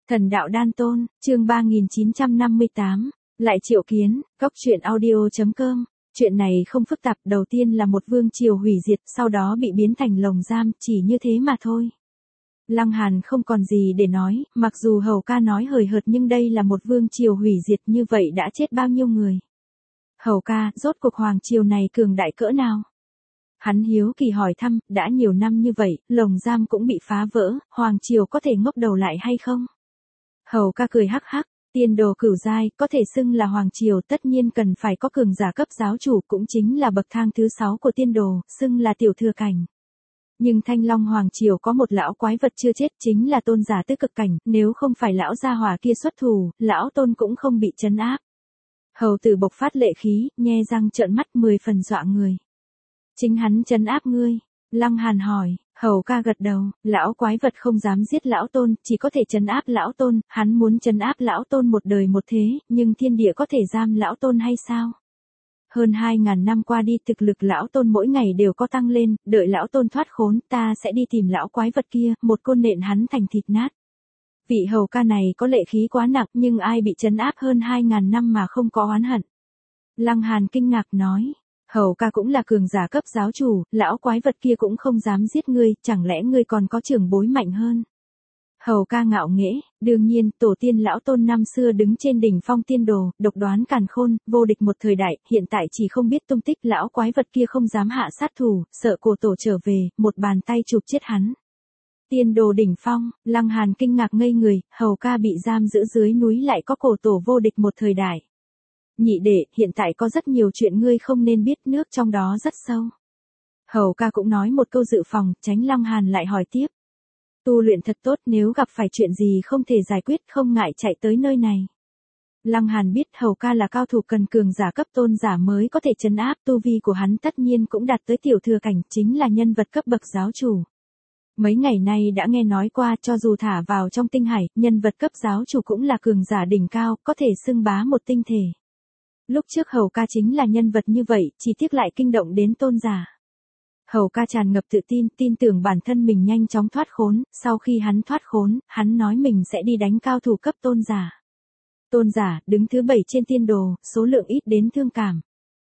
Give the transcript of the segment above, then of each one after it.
Thần đạo đan tôn, chương 3958, lại triệu kiến, góc truyện audio.com. Chuyện này không phức tạp, đầu tiên là một vương triều hủy diệt, sau đó bị biến thành lồng giam, chỉ như thế mà thôi. Lăng Hàn không còn gì để nói, mặc dù Hầu ca nói hời hợt nhưng đây là một vương triều hủy diệt, như vậy đã chết bao nhiêu người. Hầu ca, rốt cuộc hoàng triều này cường đại cỡ nào? Hắn hiếu kỳ hỏi thăm, đã nhiều năm như vậy, lồng giam cũng bị phá vỡ, hoàng triều có thể ngóc đầu lại hay không? Hầu ca cười hắc hắc, tiên đồ cửu giai, có thể xưng là hoàng triều, tất nhiên cần phải có cường giả cấp giáo chủ, cũng chính là bậc thang thứ 6 của tiên đồ, xưng là tiểu thừa cảnh. Nhưng Thanh Long hoàng triều có một lão quái vật chưa chết, chính là tôn giả tứ cực cảnh, nếu không phải lão gia hỏa kia xuất thủ, lão tôn cũng không bị trấn áp. Hầu tử bộc phát lệ khí, nhe răng trợn mắt 10 phần dọa người. Chính hắn trấn áp ngươi? Lăng Hàn hỏi. Hầu ca gật đầu, lão quái vật không dám giết lão tôn, chỉ có thể trấn áp lão tôn, hắn muốn trấn áp lão tôn một đời một thế, nhưng thiên địa có thể giam lão tôn hay sao? Hơn 2.000 năm qua đi, thực lực lão tôn mỗi ngày đều có tăng lên, đợi lão tôn thoát khốn, ta sẽ đi tìm lão quái vật kia, một côn nện hắn thành thịt nát. Vị hầu ca này có lệ khí quá nặng, nhưng ai bị trấn áp hơn 2.000 năm mà không có oán hận? Lăng Hàn kinh ngạc nói. Hầu ca cũng là cường giả cấp giáo chủ, lão quái vật kia cũng không dám giết ngươi, chẳng lẽ ngươi còn có trưởng bối mạnh hơn? Hầu ca ngạo nghễ, đương nhiên, tổ tiên lão tôn năm xưa đứng trên đỉnh phong tiên đồ, độc đoán càn khôn, vô địch một thời đại, hiện tại chỉ không biết tung tích, lão quái vật kia không dám hạ sát thủ, sợ cổ tổ trở về, một bàn tay chụp chết hắn. Tiên đồ đỉnh phong, Lăng Hàn kinh ngạc ngây người, hầu ca bị giam giữ dưới núi lại có cổ tổ vô địch một thời đại. Nhị đệ, hiện tại có rất nhiều chuyện ngươi không nên biết, nước trong đó rất sâu. Hầu ca cũng nói một câu dự phòng, tránh Lăng Hàn lại hỏi tiếp. Tu luyện thật tốt, nếu gặp phải chuyện gì không thể giải quyết, không ngại chạy tới nơi này. Lăng Hàn biết hầu ca là cao thủ cần cường giả cấp tôn giả mới có thể trấn áp, tu vi của hắn tất nhiên cũng đạt tới tiểu thừa cảnh, chính là nhân vật cấp bậc giáo chủ. Mấy ngày nay đã nghe nói qua, cho dù thả vào trong tinh hải, nhân vật cấp giáo chủ cũng là cường giả đỉnh cao, có thể xưng bá một tinh thể. Lúc trước hầu ca chính là nhân vật như vậy, chỉ tiếc lại kinh động đến tôn giả. Hầu ca tràn ngập tự tin, tin tưởng bản thân mình nhanh chóng thoát khốn, sau khi hắn thoát khốn, hắn nói mình sẽ đi đánh cao thủ cấp tôn giả. Tôn giả, đứng thứ 7 trên tiên đồ, số lượng ít đến thương cảm.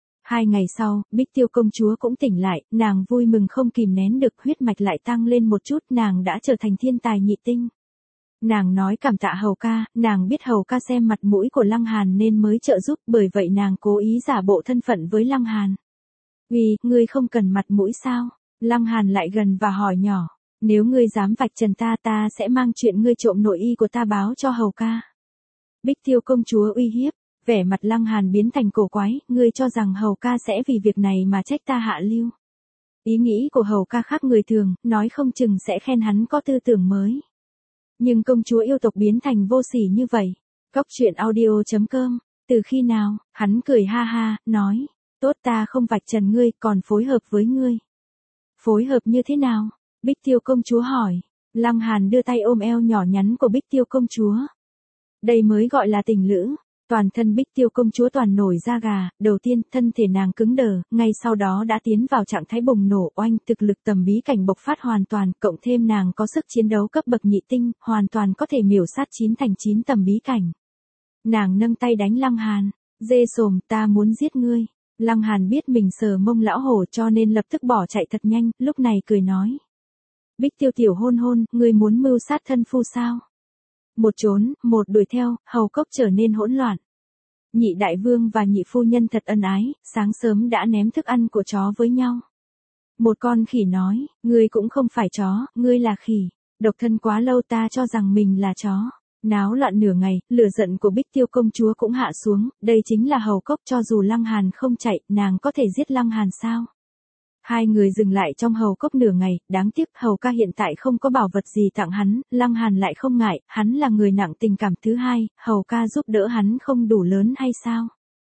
2 ngày sau, Bích Tiêu công chúa cũng tỉnh lại, nàng vui mừng không kìm nén được, huyết mạch lại tăng lên một chút, nàng đã trở thành thiên tài nhị tinh. Nàng nói cảm tạ hầu ca, nàng biết hầu ca xem mặt mũi của Lăng Hàn nên mới trợ giúp, bởi vậy nàng cố ý giả bộ thân phận với Lăng Hàn. Vì, ngươi không cần mặt mũi sao? Lăng Hàn lại gần và hỏi nhỏ, nếu ngươi dám vạch trần ta, ta sẽ mang chuyện ngươi trộm nội y của ta báo cho hầu ca. Bích Tiêu công chúa uy hiếp, vẻ mặt Lăng Hàn biến thành cổ quái, ngươi cho rằng hầu ca sẽ vì việc này mà trách ta hạ lưu. Ý nghĩ của hầu ca khác người thường, nói không chừng sẽ khen hắn có tư tưởng mới. Nhưng công chúa yêu tộc biến thành vô sỉ như vậy. Góc truyện audio.com, từ khi nào? Hắn cười ha ha, nói, tốt, ta không vạch trần ngươi, còn phối hợp với ngươi. Phối hợp như thế nào? Bích Tiêu công chúa hỏi. Lăng Hàn đưa tay ôm eo nhỏ nhắn của Bích Tiêu công chúa. Đây mới gọi là tình lữ. Toàn thân Bích Tiêu công chúa toàn nổi da gà, đầu tiên thân thể nàng cứng đờ, ngay sau đó đã tiến vào trạng thái bùng nổ oanh, thực lực tầm bí cảnh bộc phát hoàn toàn, cộng thêm nàng có sức chiến đấu cấp bậc nhị tinh, hoàn toàn có thể miểu sát 9 thành 9 tầm bí cảnh. Nàng nâng tay đánh Lăng Hàn, dê sồm, ta muốn giết ngươi. Lăng Hàn biết mình sờ mông lão hổ cho nên lập tức bỏ chạy thật nhanh, lúc này cười nói. Bích Tiêu tiểu hôn hôn, ngươi muốn mưu sát thân phu sao? Một trốn, một đuổi theo, hầu cốc trở nên hỗn loạn. Nhị đại vương và nhị phu nhân thật ân ái, sáng sớm đã ném thức ăn của chó với nhau. Một con khỉ nói, ngươi cũng không phải chó, ngươi là khỉ. Độc thân quá lâu ta cho rằng mình là chó. Náo loạn nửa ngày, lửa giận của Bích Tiêu công chúa cũng hạ xuống, đây chính là hầu cốc, cho dù Lăng Hàn không chạy, nàng có thể giết Lăng Hàn sao? Hai người dừng lại trong hầu cốc nửa ngày, đáng tiếc hầu ca hiện tại không có bảo vật gì tặng hắn, Lăng Hàn lại không ngại, hắn là người nặng tình cảm. Thứ hai, hầu ca giúp đỡ hắn không đủ lớn hay sao?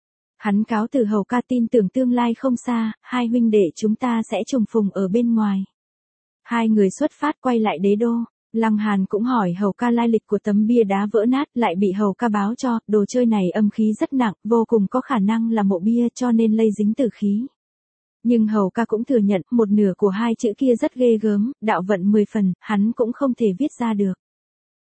Hắn cáo từ hầu ca, tin tưởng tương lai không xa, hai huynh đệ chúng ta sẽ trùng phùng ở bên ngoài. Hai người xuất phát quay lại đế đô. Lăng Hàn cũng hỏi hầu ca lai lịch của tấm bia đá vỡ nát, lại bị hầu ca báo cho, đồ chơi này âm khí rất nặng, vô cùng có khả năng là mộ bia cho nên lây dính tử khí. Nhưng hầu ca cũng thừa nhận, một nửa của hai chữ kia rất ghê gớm, đạo vận 10 phần, hắn cũng không thể viết ra được.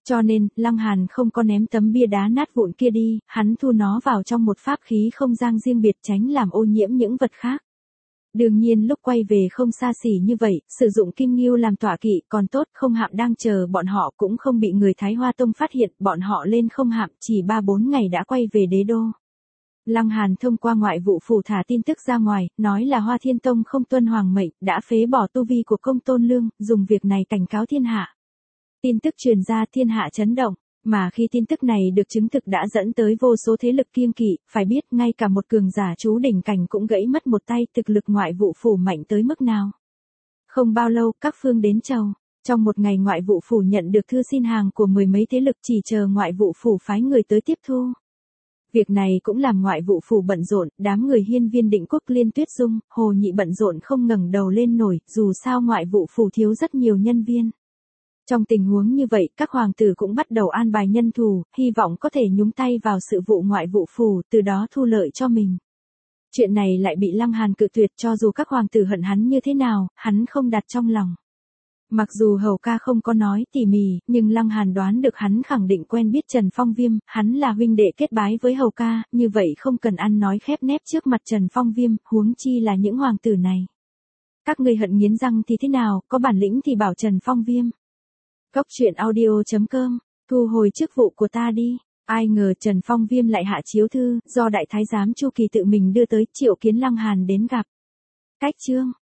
Cho nên, Lăng Hàn không có ném tấm bia đá nát vụn kia đi, hắn thu nó vào trong một pháp khí không gian riêng biệt tránh làm ô nhiễm những vật khác. Đương nhiên lúc quay về không xa xỉ như vậy, sử dụng kim ngưu làm tọa kỵ còn tốt, không hạm đang chờ bọn họ cũng không bị người Thái Hoa Tông phát hiện, bọn họ lên không hạm chỉ 3-4 ngày đã quay về đế đô. Lăng Hàn thông qua ngoại vụ phủ thả tin tức ra ngoài, nói là Hoa Thiên Tông không tuân hoàng mệnh, đã phế bỏ tu vi của Công Tôn Lương, dùng việc này cảnh cáo thiên hạ. Tin tức truyền ra thiên hạ chấn động, mà khi tin tức này được chứng thực đã dẫn tới vô số thế lực kiêng kỵ, phải biết ngay cả một cường giả chú đỉnh cảnh cũng gãy mất một tay, thực lực ngoại vụ phủ mạnh tới mức nào. Không bao lâu, các phương đến chầu. Trong một ngày ngoại vụ phủ nhận được thư xin hàng của mười mấy thế lực chỉ chờ ngoại vụ phủ phái người tới tiếp thu. Việc này cũng làm ngoại vụ phủ bận rộn, đám người Hiên Viên Định Quốc Liên Tuyết Dung, Hồ Nhị bận rộn không ngẩng đầu lên nổi, dù sao ngoại vụ phủ thiếu rất nhiều nhân viên. Trong tình huống như vậy, các hoàng tử cũng bắt đầu an bài nhân thủ, hy vọng có thể nhúng tay vào sự vụ ngoại vụ phủ, từ đó thu lợi cho mình. Chuyện này lại bị Lăng Hàn cự tuyệt, cho dù các hoàng tử hận hắn như thế nào, hắn không đặt trong lòng. Mặc dù Hầu ca không có nói tỉ mỉ, nhưng Lăng Hàn đoán được hắn khẳng định quen biết Trần Phong Viêm, hắn là huynh đệ kết bái với Hầu ca, như vậy không cần ăn nói khép nép trước mặt Trần Phong Viêm, huống chi là những hoàng tử này. Các ngươi hận nghiến răng thì thế nào, có bản lĩnh thì bảo Trần Phong Viêm. Cốc truyện audio.com, thu hồi chức vụ của ta đi. Ai ngờ Trần Phong Viêm lại hạ chiếu thư, do đại thái giám Chu Kỳ tự mình đưa tới, triệu kiến Lăng Hàn đến gặp. Cách chương